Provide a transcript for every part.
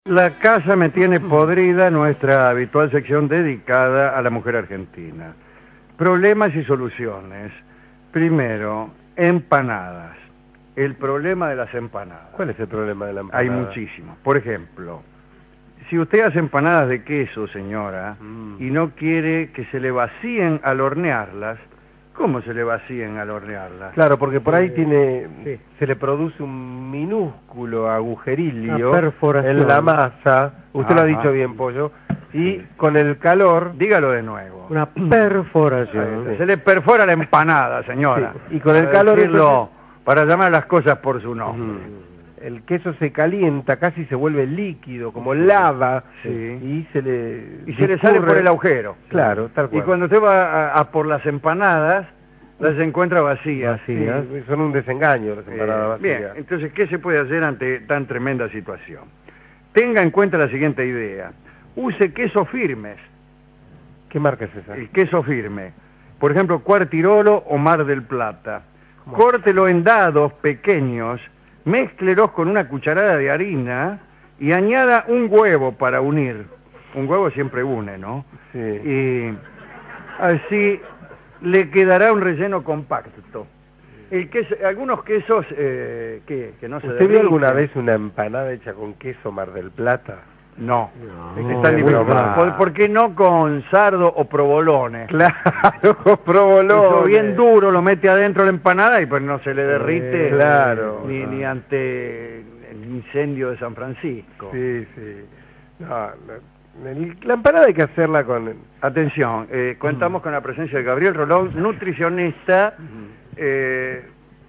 La casa me tiene podrida, nuestra habitual sección dedicada a la mujer argentina. Problemas y soluciones. Primero, empanadas. El problema de las empanadas. ¿Cuál es el problema de la empanada? Hay muchísimos. Por ejemplo, si usted hace empanadas de queso, señora, y no quiere que se le vacíen al hornearlas, ¿cómo se le vacíen al hornearlas? Claro, porque por ahí se le produce un minúsculo agujerillo en la masa. Usted lo ha dicho bien, Pollo. Y con el calor... Dígalo de nuevo. Una perforación. Se le perfora la empanada, señora. Sí. Y con el calor... Para llamar a las cosas por su nombre. El queso se calienta, casi se vuelve líquido, como lava, sí. Y se le sale por el agujero. Claro, tal cual. Y cuando usted va a por las empanadas, las encuentra vacías. Sí, son un desengaño las empanadas vacías. Bien, entonces, ¿qué se puede hacer ante tan tremenda situación? Tenga en cuenta la siguiente idea. Use queso firmes. ¿Qué marca es esa? El queso firme. Por ejemplo, Cuartirolo o Mar del Plata. Córtelo en dados pequeños, mézclelos con una cucharada de harina y añada un huevo para unir. Un huevo siempre une, ¿no? Sí. Y así le quedará un relleno compacto. Algunos quesos que no se ¿Usted vio alguna vez una empanada hecha con queso Mar del Plata? No. Está ¿Por qué no con sardo o provolone? Claro, provolone. Eso bien duro, lo mete adentro de la empanada y pues no se le derrite ni ante el incendio de San Francisco. Sí. No, la empanada hay que hacerla con... Atención, contamos con la presencia de Gabriel Rolón, nutricionista, que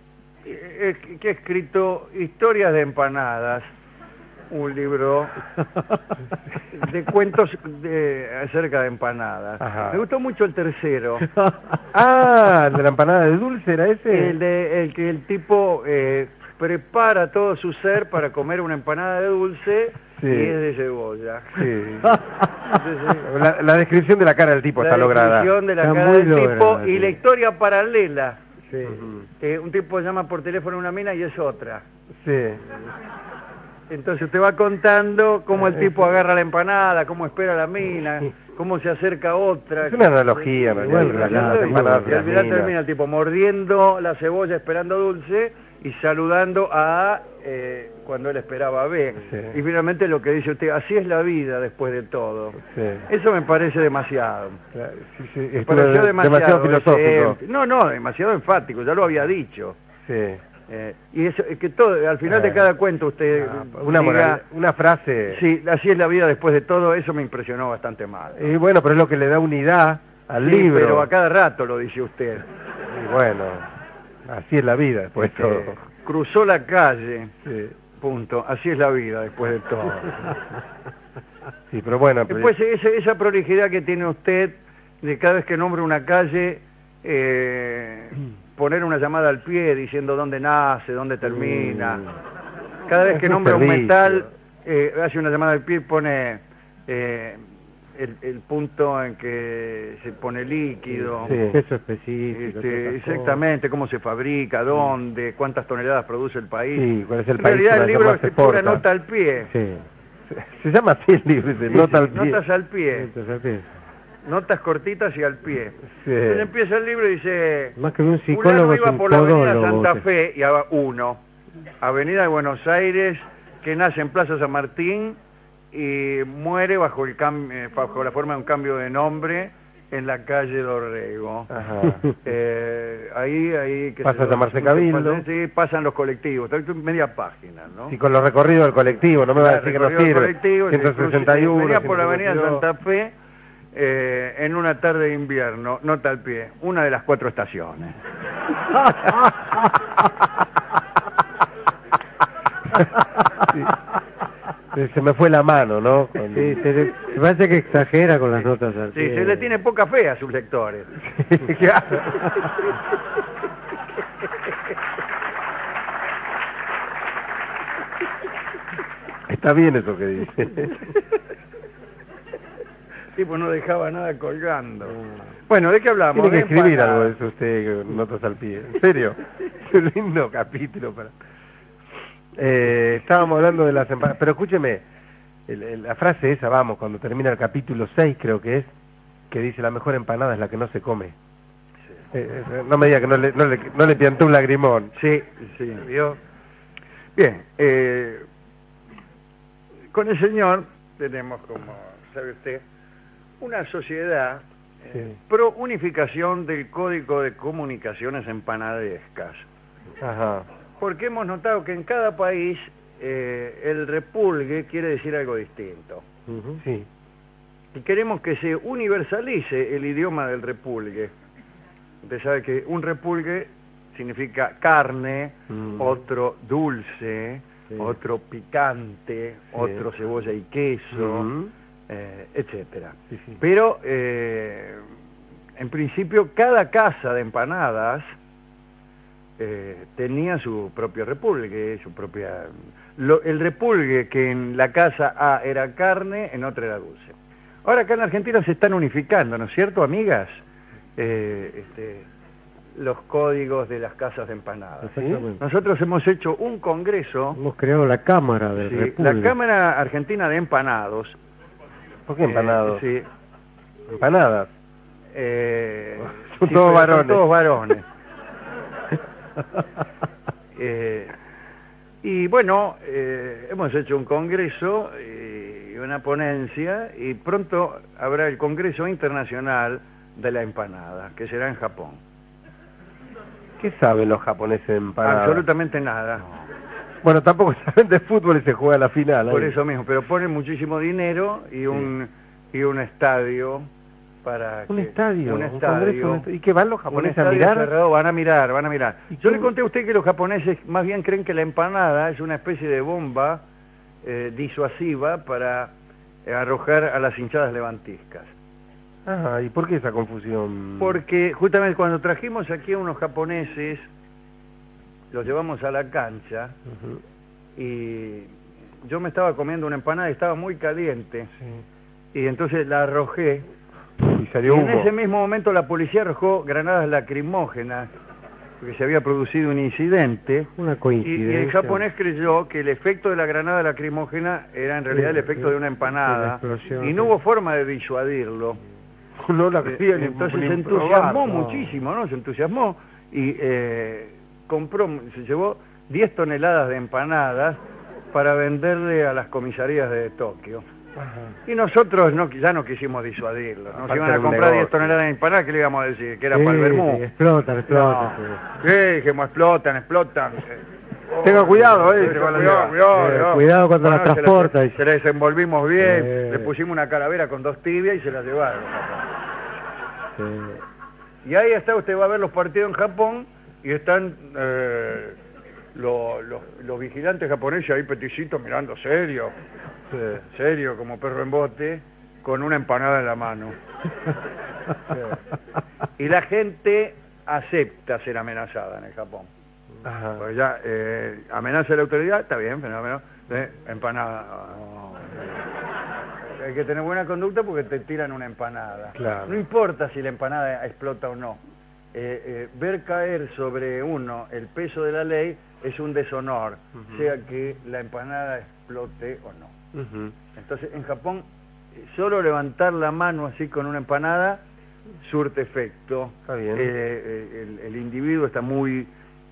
ha escrito Historias de Empanadas, un libro de cuentos acerca de empanadas. Ajá. Me gustó mucho el tercero. ¿El de la empanada de dulce era ese? El que el tipo prepara todo su ser para comer una empanada de dulce y es de cebolla. Sí. Entonces, la descripción de la cara del tipo está lograda. La descripción de la cara del tipo y la historia paralela. Sí. Un tipo llama por teléfono a una mina y es otra. Sí. Entonces usted va contando cómo el tipo agarra la empanada, cómo espera la mina, cómo se acerca a otra. Es una analogía, ¿no? Y al final termina el tipo mordiendo la cebolla esperando dulce y saludando a cuando él esperaba B. Sí. Y finalmente lo que dice usted, así es la vida después de todo. Sí. Eso me parece demasiado. Claro, me pareció demasiado filosófico. No, demasiado enfático, ya lo había dicho. Sí. Y eso, que todo, al final de cada cuento usted una frase. Sí, así es la vida después de todo, eso me impresionó bastante mal. Y bueno, pero es lo que le da unidad al libro. Pero a cada rato lo dice usted. Y bueno, así es la vida después de todo. Cruzó la calle, punto, así es la vida después de todo. Sí, pero bueno. Después esa prolijidad que tiene usted de cada vez que nombra una calle, poner una llamada al pie diciendo dónde nace, dónde termina. Cada vez que nombra un metal, hace una llamada al pie y pone el punto en que se pone líquido. Eso específico. Exactamente, cómo se fabrica, dónde, cuántas toneladas produce el país. Sí, cuál es el en país. realidad el libro es pura nota al pie. Sí. Se llama así el libro, nota al pie. Notas al pie. Notas cortitas y al pie. Sí. Entonces empieza el libro y dice... Más que un psicólogo iba por la avenida Santa Fe, y avenida de Buenos Aires, que nace en Plaza San Martín y muere bajo la forma de un cambio de nombre en la calle Dorrego. Ahí que pasa a llamarse Cabildo. Sí, pasan los colectivos, media página, ¿no? Sí, con los recorridos del colectivo, no me va a decir que no sirve. 161. Venía por la avenida Santa Fe, en una tarde de invierno, nota al pie, una de las 4 estaciones. Sí. Se me fue la mano, ¿no? Sí, se parece que exagera con las notas al pie. Sí, se le tiene poca fe a sus lectores. Está bien eso que dice. Tipo no dejaba nada colgando. Bueno, ¿de qué hablamos? Tiene que escribir algo de eso usted, notas al pie. En serio, es un lindo capítulo para... estábamos hablando de las empanadas, pero escúcheme, la frase esa, vamos, cuando termina el capítulo 6 creo que es, que dice la mejor empanada es la que no se come. Sí. No me diga que no le piantó un lagrimón. Sí, sí. ¿Vio? Bien, con el señor tenemos, como sabe usted, una sociedad pro unificación del Código de Comunicaciones Empanadescas. Ajá. Porque hemos notado que en cada país el repulgue quiere decir algo distinto. Sí. Y queremos que se universalice el idioma del repulgue. Usted sabe que un repulgue significa carne, otro dulce, otro picante, otro cebolla y queso, etcétera. Sí, sí. Pero, en principio, cada casa de empanadas tenía su propio repulgue, su propia... el repulgue que en la casa A era carne, en otra era dulce. Ahora acá en Argentina se están unificando, ¿no es cierto, amigas? Los códigos de las casas de empanadas. ¿Sí? Nosotros hemos hecho un congreso... Hemos creado la Cámara del República. La Cámara Argentina de Empanados. ¿Por qué empanados? Sí. ¿Empanadas? Son todos varones. Son todos varones. Y bueno, hemos hecho un congreso y una ponencia, y pronto habrá el Congreso Internacional de la Empanada, que será en Japón. ¿Qué saben los japoneses de empanadas? Absolutamente nada. Bueno, tampoco saben de fútbol y se juega la final. Por eso mismo, pero ponen muchísimo dinero y un estadio para un estadio. ¿Y qué van los japoneses a mirar? Cerrado, van a mirar. Yo le conté a usted que los japoneses más bien creen que la empanada es una especie de bomba disuasiva para arrojar a las hinchadas levantiscas. Ajá, ¿y por qué esa confusión? Porque justamente cuando trajimos aquí a unos japoneses, los llevamos a la cancha, y yo me estaba comiendo una empanada y estaba muy caliente, y entonces la arrojé, y salió humo. En ese mismo momento la policía arrojó granadas lacrimógenas, porque se había producido un incidente. Una coincidencia. Y el japonés creyó que el efecto de la granada lacrimógena era en realidad el efecto de una empanada, y no hubo forma de disuadirlo. No la quería entonces se entusiasmó muchísimo, ¿no? Se entusiasmó y se llevó 10 toneladas de empanadas para venderle a las comisarías de Tokio. Ajá. Y nosotros ya no quisimos disuadirlo. Nos iban a comprar 10 toneladas de empanadas, ¿qué le íbamos a decir? Que era para el vermú. Sí, explotan. Dijimos, explotan. Tenga cuidado, cuidado cuando la transporta. Se la desenvolvimos bien, le pusimos una calavera con 2 tibias y se la llevaron. Y ahí está, usted va a ver los partidos en Japón y están los vigilantes japoneses ahí peticitos mirando serio, como perro en bote, con una empanada en la mano. Y la gente acepta ser amenazada en el Japón. Pues ya amenaza a la autoridad, está bien, fenómeno, empanada. Hay que tener buena conducta porque te tiran una empanada. Claro. No importa si la empanada explota o no. Ver caer sobre uno el peso de la ley es un deshonor, sea que la empanada explote o no. Entonces, en Japón, solo levantar la mano así con una empanada surte efecto. Está bien. El individuo está muy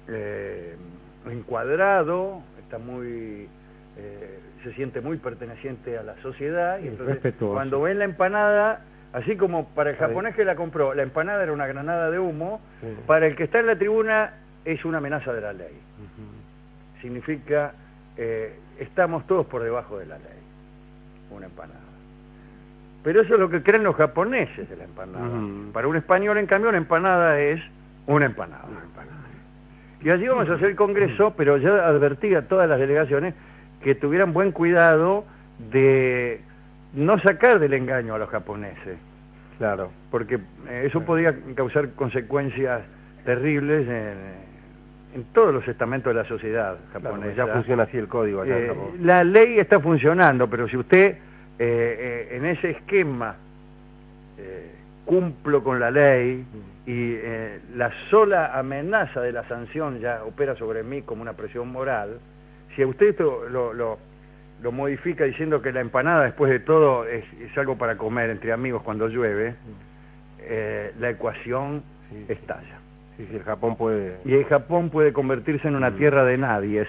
encuadrado, está muy... se siente muy perteneciente a la sociedad, y entonces cuando ven la empanada, así como para el japonés que la compró, la empanada era una granada de humo, para el que está en la tribuna es una amenaza de la ley. Significa, estamos todos por debajo de la ley, una empanada. Pero eso es lo que creen los japoneses de la empanada. Para un español, en cambio, una empanada es una empanada. Y allí vamos a hacer el congreso, pero ya advertí a todas las delegaciones que tuvieran buen cuidado de no sacar del engaño a los japoneses. Claro. Porque eso podía causar consecuencias terribles en todos los estamentos de la sociedad japonesa. Claro, ya funciona así el código allá en Japón. La ley está funcionando, pero si usted en ese esquema cumplo con la ley y la sola amenaza de la sanción ya opera sobre mí como una presión moral, si a usted esto lo lo modifica diciendo que la empanada, después de todo, es algo para comer entre amigos cuando llueve, la ecuación estalla. Sí, sí, el Japón puede... Y el Japón puede convertirse en una tierra de nadies.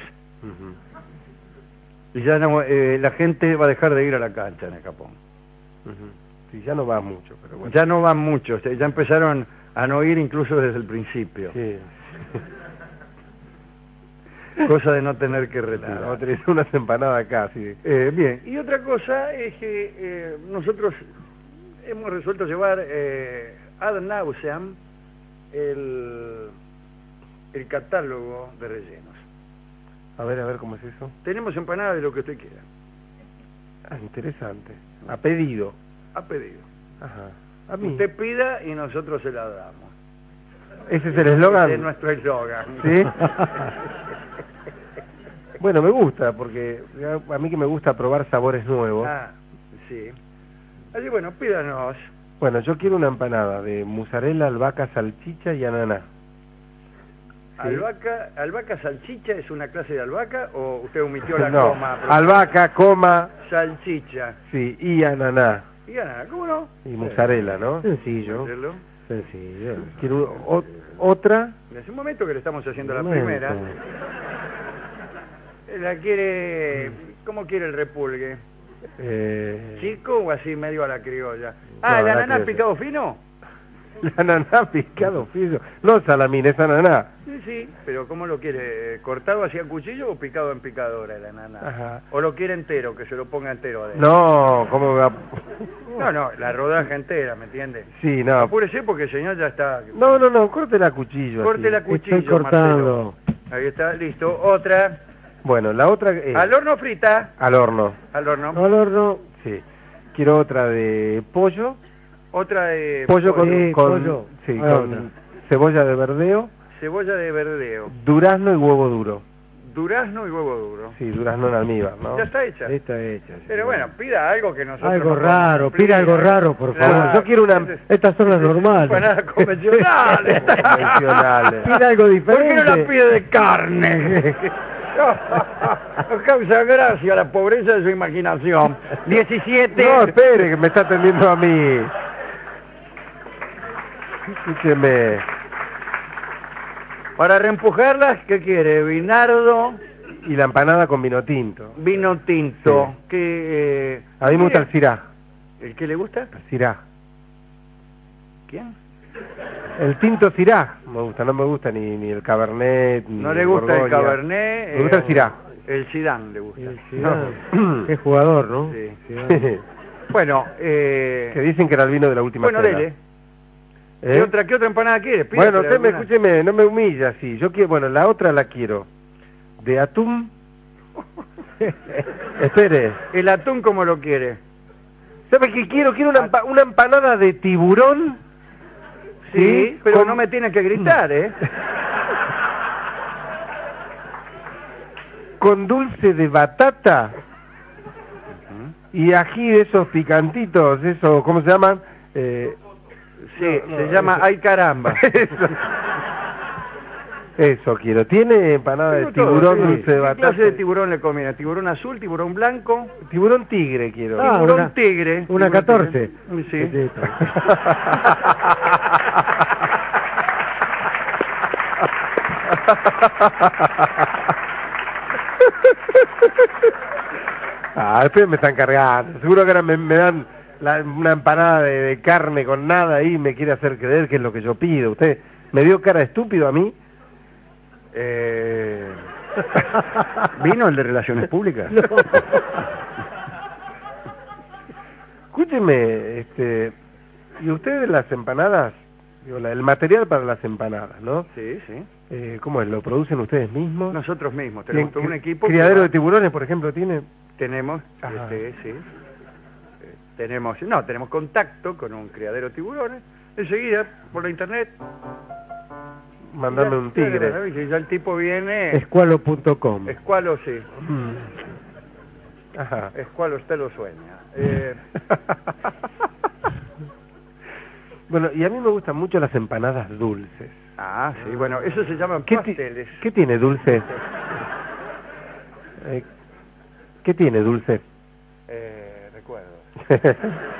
Y ya no, la gente va a dejar de ir a la cancha en el Japón. Sí, ya no va mucho, pero bueno. Ya no van muchos, ya empezaron a no ir incluso desde el principio. Sí. Cosa de no tener que retirar. Vamos a tener unas empanadas acá, sí. Bien, y otra cosa es que nosotros hemos resuelto llevar ad nauseam el catálogo de rellenos. A ver, ¿cómo es eso? Tenemos empanadas de lo que usted quiera. Ah, interesante. A pedido. A pedido. Ajá. A mí. Usted pida y nosotros se la damos. ¿Ese es el eslogan? Es nuestro eslogan. ¿Sí? Bueno, me gusta, porque a mí que me gusta probar sabores nuevos. Ah, sí. Así, bueno, pídanos. Bueno, yo quiero una empanada de mozzarella, albahaca, salchicha y ananá. ¿Sí? ¿Albahaca salchicha es una clase de albahaca o usted omitió la no, coma? Albahaca, coma... Salchicha. Sí, y ananá. Y ananá, ¿cómo no? Y mozzarella, ¿no? Sencillo. Sencillo. Quiero otra... En ese momento que le estamos haciendo la primera... ¿La quiere... ¿Cómo quiere el repulgue? ¿Chico o así medio a la criolla? Ah, No, ¿el ananá picado fino? El ananá picado fino. No salamín, es ananá. Sí, pero ¿cómo lo quiere? ¿Cortado hacia cuchillo o picado en picadora el ananá? Ajá. ¿O lo quiere entero, que se lo ponga entero adentro? No, ¿cómo me va? No, la rodaja entera, ¿me entiende? Sí, no. Apúrese porque el señor ya está... No, corte la cuchillo. Corte la cuchillo, estoy cortando. Marcelo. Ahí está, listo. Otra. Bueno, la otra... ¿Al horno frita? Al horno. Al horno. Al horno. Sí. Quiero otra de pollo. Otra de... Pollo con otra. Cebolla de verdeo. Cebolla de verdeo. Durazno y huevo duro. Durazno y huevo duro. Sí, durazno en almíbar, ¿no? Ya está hecha. Está hecha. Sí. Pero bueno, pida algo que nosotros... Algo no raro, cumplir, pida algo raro, por favor. Bueno, yo quiero una... Estas son las normales. Empanadas convencionales. Convencionales. Pida algo diferente. ¿Por qué no la pide de carne? Nos causa gracia la pobreza de su imaginación. 17. No, espere, que me está atendiendo a mí. Escúcheme. Para reempujarlas, ¿qué quiere? Vinardo. Y la empanada con vino tinto. Vino tinto. Sí. Que, a mí me gusta el cirá. ¿El qué le gusta? El cirá. ¿Quién? El tinto cirá. Me gusta, no me gusta ni el cabernet. No le gusta Borgoña. el cabernet. Me gusta el cirá. El Zidane le gusta. El Zidane. Qué jugador, ¿no? Sí. Bueno, que dicen que era el vino de la última cena. Dele. ¿Qué otra empanada quiere? Bueno, usted escúcheme, no me humilla así. Yo quiero, bueno, la otra la quiero. De atún. Espere. ¿El atún cómo lo quiere? ¿Sabe qué quiero? Quiero una empanada de tiburón. Sí, pero no me tiene que gritar, ¿eh? Con dulce de batata y ají de esos picantitos, eso, ¿cómo se llaman? Sí, se llama Ay Caramba. Eso quiero. ¿Tiene empanada de tiburón dulce de batata? ¿Qué clase de tiburón le conviene? ¿Tiburón azul, tiburón blanco? Tiburón tigre quiero. Tiburón tigre. Una 14. Sí. Después me están cargando. Seguro que ahora me dan una empanada de carne con nada ahí y me quiere hacer creer que es lo que yo pido. ¿Usted me dio cara de estúpido a mí? ¿Vino el de Relaciones Públicas? No. Escúcheme, ¿y ustedes las empanadas? Digo, el material para las empanadas, ¿no? Sí, sí. ¿Cómo es? ¿Lo producen ustedes mismos? Nosotros mismos. Tenemos todo un equipo. ¿Criadero de tiburones, por ejemplo, tiene? Tenemos, sí. Tenemos contacto con un criadero de tiburones. Enseguida, por la internet. Mándame un tigre. Y ya el tipo viene... Escualo.com. Escualo, sí. Ajá. Escualo, usted lo sueña. Bueno, y a mí me gustan mucho las empanadas dulces. Ah, sí, bueno, eso se llaman pasteles. ¿Qué tiene dulce? ¿Qué tiene, dulce? Recuerdo.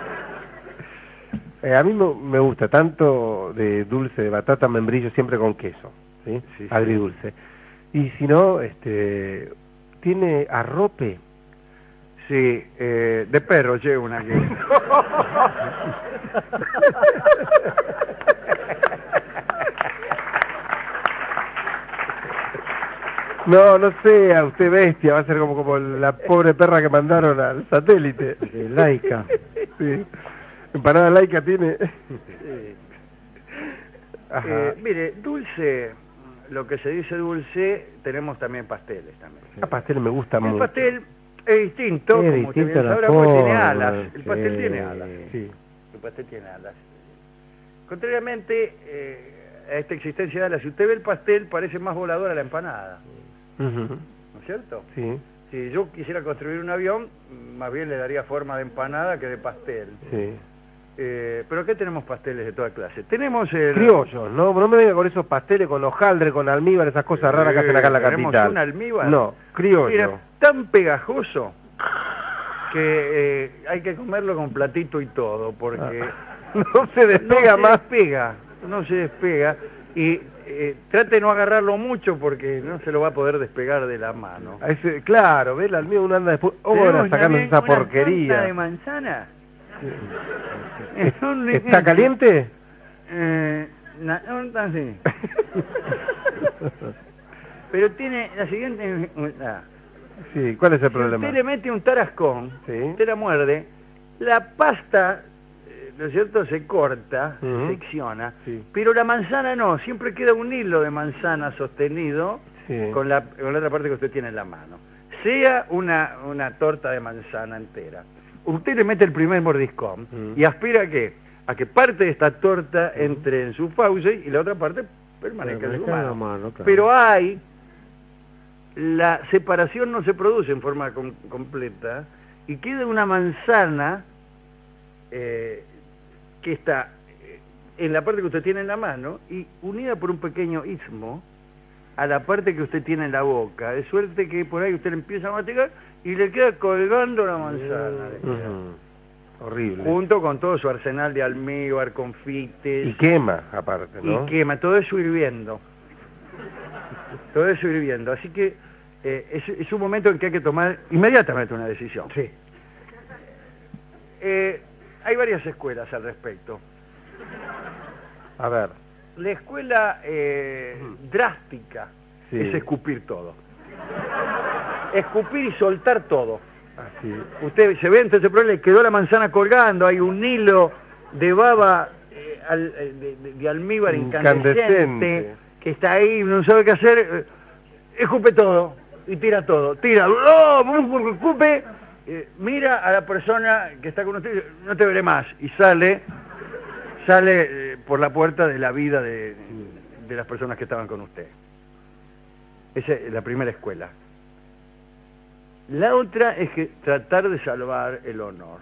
A mí me gusta tanto de dulce de batata, membrillo siempre con queso, ¿sí? Sí, Agridulce. Y si no, ¿tiene arrope? Sí, de perro llevo una aquí. No sea usted bestia, va a ser como la pobre perra que mandaron al satélite. De Laica. Sí. Empanada laica tiene. Sí. Ajá. Mire, dulce, lo que se dice dulce, tenemos también pasteles también. El pastel me gusta mucho. El pastel es distinto, Es como usted distinto bien la sabrá, porque tiene forma, alas. El pastel sí. tiene alas. Sí. El pastel tiene alas. Contrariamente a esta existencia de alas, si usted ve el pastel, parece más voladora la empanada. Ujú. ¿No es cierto? Sí, Si yo quisiera construir un avión, más bien le daría forma de empanada que de pastel. sí. Pero ¿qué tenemos pasteles de toda clase? Tenemos el... Criollos, no me venga con esos pasteles, con hojaldre, con almíbar, esas cosas raras que hacen acá en la ¿Tenemos capital. un almíbar? No, criollo. Era tan pegajoso que hay que comerlo con platito y todo, porque No se despega más. no se despega, y trate de no agarrarlo mucho porque no se lo va a poder despegar de la mano. Claro, ve, el almíbar uno anda después, ¿Tenemos sacando también esa una porquería. torta de manzana? ¿Está caliente? No tan así. Pero tiene la siguiente... Sí, ¿cuál es el Si problema? usted le mete un tarascón, Sí. usted la muerde, la pasta, ¿no es cierto?, se corta, Ujú. se secciona, Sí. pero la manzana no, siempre queda un hilo de manzana sostenido Sí. con la otra parte que usted tiene en la mano. Sea una torta de manzana entera. Usted le mete el primer mordiscón y aspira a ¿qué? A que parte de esta torta entre en su fauce y la otra parte permanezca en su mano. Claro. Pero la separación no se produce en forma completa y queda una manzana que está en la parte que usted tiene en la mano y unida por un pequeño istmo a la parte que usted tiene en la boca, de suerte que por ahí usted le empieza a masticar y le queda colgando la manzana. le queda. Horrible. Junto con todo su arsenal de almíbar, confites. Y quema, aparte, ¿no? Y quema, todo eso hirviendo. Todo eso hirviendo. Así que es un momento en que hay que tomar inmediatamente una decisión. Sí. Hay varias escuelas al respecto. A ver. La escuela drástica Sí. es escupir todo. Escupir y soltar todo. Así. Usted se ve entonces, pero le quedó la manzana colgando, hay un hilo de baba de almíbar incandescente que está ahí, no sabe qué hacer, escupe todo y tira todo, tira, escupe, mira a la persona que está con usted, no te veré más, y sale por la puerta de la vida de las personas que estaban con usted. Esa es la primera escuela. La otra es que tratar de salvar el honor.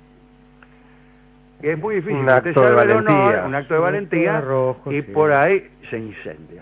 Que es muy difícil. Un acto de valentía. Un acto de valentía rojo, y sí. por ahí se incendia.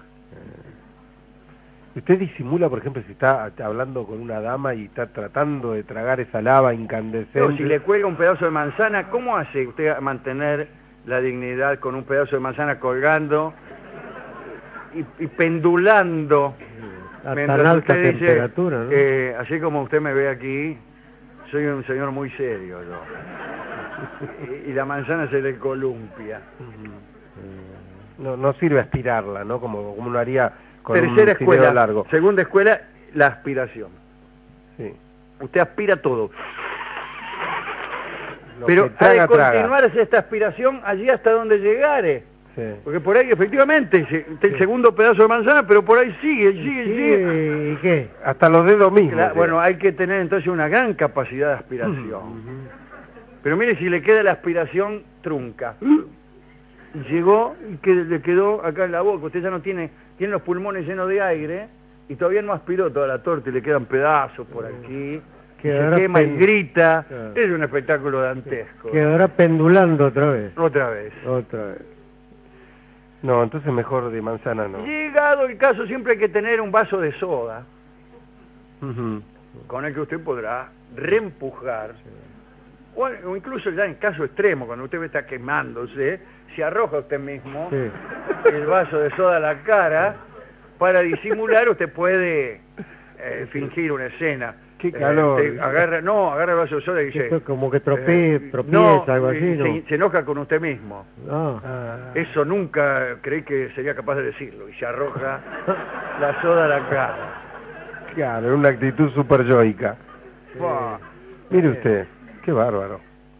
Usted disimula, por ejemplo, si está hablando con una dama y está tratando de tragar esa lava incandescente. No, si le cuelga un pedazo de manzana, ¿cómo hace usted a mantener la dignidad con un pedazo de manzana colgando y pendulando? A Mientras tan alta usted dice, temperatura, ¿no? así como usted me ve aquí, soy un señor muy serio yo. Y la manzana se le columpia. No sirve aspirarla, ¿no? Como uno haría con Tercera un fideo escuela, largo. segunda escuela, la aspiración. Sí. Usted aspira todo. Lo Pero que traga, ha de traga. continuarse esta aspiración allí hasta donde llegare. Sí. Porque por ahí efectivamente, el segundo pedazo de manzana, pero por ahí sigue. ¿Y qué? Hasta los dedos mismos. Bueno, hay que tener entonces una gran capacidad de aspiración. Pero mire si le queda la aspiración trunca. Llegó y le quedó acá en la boca. Usted ya no tiene los pulmones llenos de aire y todavía no aspiró toda la torta y le quedan pedazos por aquí. Se quema y grita. Claro. Es un espectáculo dantesco. Quedará pendulando otra vez. Otra vez. No, entonces mejor de manzana no. Llegado el caso, siempre hay que tener un vaso de soda. Ujú. con el que usted podrá reempujar, o incluso ya en caso extremo, cuando usted está quemándose, se arroja usted mismo el vaso de soda a la cara, para disimular usted puede fingir una escena. ¡Qué calor! Agarra el vaso de soda y dice... como que tropieza, algo así, ¿no? Se enoja con usted mismo. Eso nunca creí que sería capaz de decirlo, y se arroja la soda a la cara. Claro, en una actitud súper yoica. Mire usted, qué bárbaro.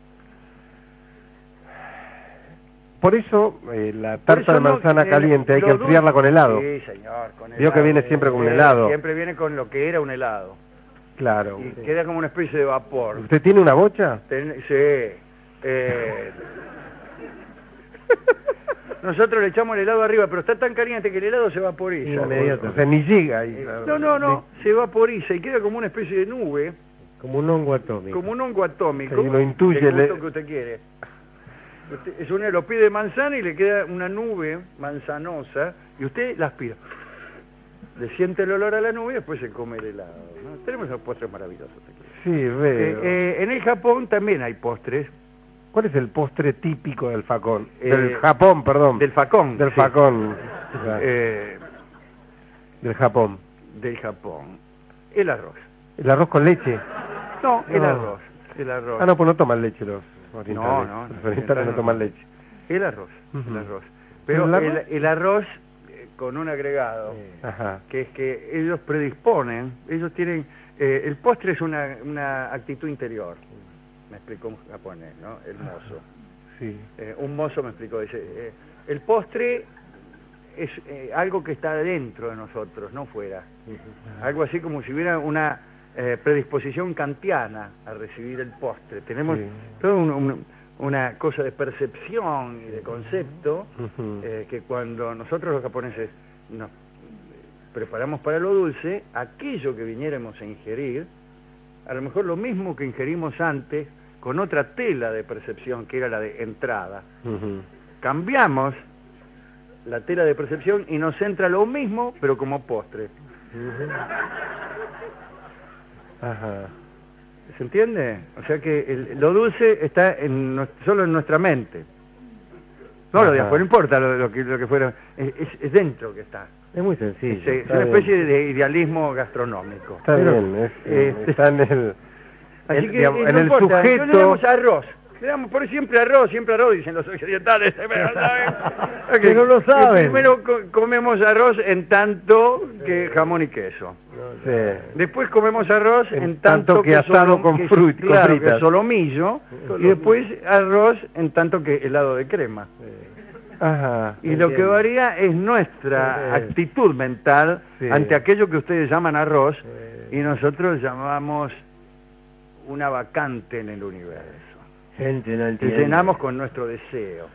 Por eso, la tarta de manzana caliente hay que enfriarla con helado. Sí, señor, con helado. Vio que viene siempre con un helado. Siempre viene con lo que era un helado. Claro. Y queda como una especie de vapor. ¿Usted tiene una bocha? Sí. Nosotros le echamos el helado arriba, pero está tan caliente que el helado se vaporiza. Inmediato. O sea, ni llega ahí. No, se vaporiza y queda como una especie de nube. Como un hongo atómico. Como un hongo atómico. Y lo intuye. El gusto que usted quiere. Usted lo pide manzana y le queda una nube manzanosa y usted la aspira. Le siente el olor a la nube y después se come el helado, ¿no? Tenemos unos postres maravillosos aquí. Sí, veo. En el Japón también hay postres. ¿Cuál es el postre típico del facón? Del Japón, perdón. Del facón. Del facón. Del Japón. Del Japón. El arroz. ¿El arroz con leche? No, el arroz. El arroz. Ah, no, pues no toman leche los orientales. No. Los orientales no toman leche. El arroz. El arroz. Pero el arroz con un agregado, que es que ellos predisponen, ellos tienen... el postre es una actitud interior. Me explicó un japonés, ¿no? El mozo. Sí. Un mozo me explicó, dice, el postre es algo que está dentro de nosotros, no fuera. Algo así como si hubiera una predisposición kantiana a recibir el postre. Tenemos toda una cosa de percepción y de concepto que cuando nosotros los japoneses nos preparamos para lo dulce, aquello que viniéramos a ingerir, a lo mejor lo mismo que ingerimos antes, con otra tela de percepción, que era la de entrada. Cambiamos la tela de percepción y nos entra lo mismo, pero como postre. ¿Se entiende? O sea que lo dulce está solo en nuestra mente. No lo de afuera, no importa lo que fuera, es dentro que está. Es muy sencillo. Es una especie de idealismo gastronómico. Está bien, está en el... Así que digamos, en no el importa, sujeto... le damos arroz. Le damos por siempre arroz, dicen los occidentales. Que no lo saben. Primero comemos arroz en tanto que jamón y queso. Sí. Después comemos arroz en tanto que asado con frutas. Claro, que solomillo. Y después arroz en tanto que helado de crema. Y lo que varía es nuestra actitud mental ante aquello que ustedes llaman arroz y nosotros llamamos una vacante en el universo. Gente no y llenamos con nuestro deseo.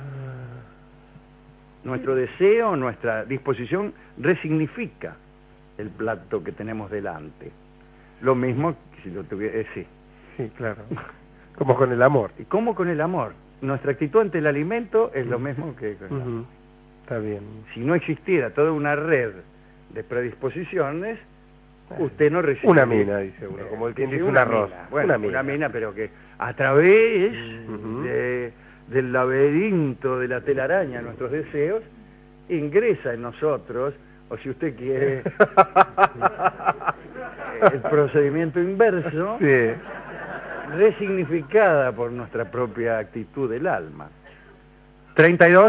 Nuestro deseo, nuestra disposición resignifica el plato que tenemos delante. Lo mismo que si lo tuviera... sí, claro. Como con el amor. Y como con el amor. Nuestra actitud ante el alimento es lo mismo que con el amor. Está bien. Si no existiera toda una red de predisposiciones, usted no recibe... Una mina, dice uno, como el que dice un arroz. Mina. Bueno, una mina, pero que a través del laberinto de la telaraña, nuestros deseos, ingresa en nosotros, o si usted quiere, el procedimiento inverso, resignificada por nuestra propia actitud del alma. 32.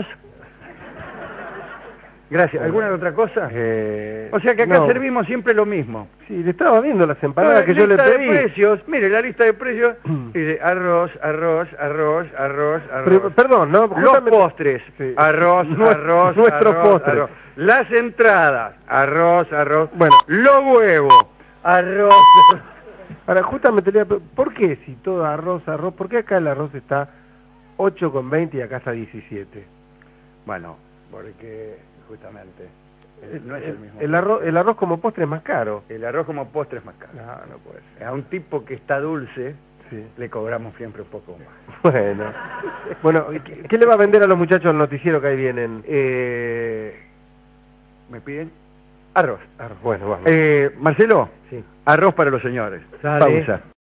Gracias. ¿Alguna otra cosa? O sea que acá servimos siempre lo mismo. Sí, le estaba viendo las empanadas que yo le pedí. Lista de precios, mire, la lista de precios dice arroz. Pero, perdón, ¿no? Los postres, arroz. Nuestros postres. Las entradas, arroz. Bueno, los huevos, arroz. Ahora, justamente, ¿por qué si todo arroz? ¿Por qué acá el arroz está 8,20 y acá está 17? Bueno, porque justamente no es el mismo. El arroz como postre es más caro. El arroz como postre es más caro. No puede ser. A un tipo que está dulce, le cobramos siempre un poco más. Bueno, ¿qué le va a vender a los muchachos al noticiero que ahí vienen? ¿Me piden? Arroz. Bueno, vamos. Marcelo, Sí. arroz para los señores. Sale. Pausa.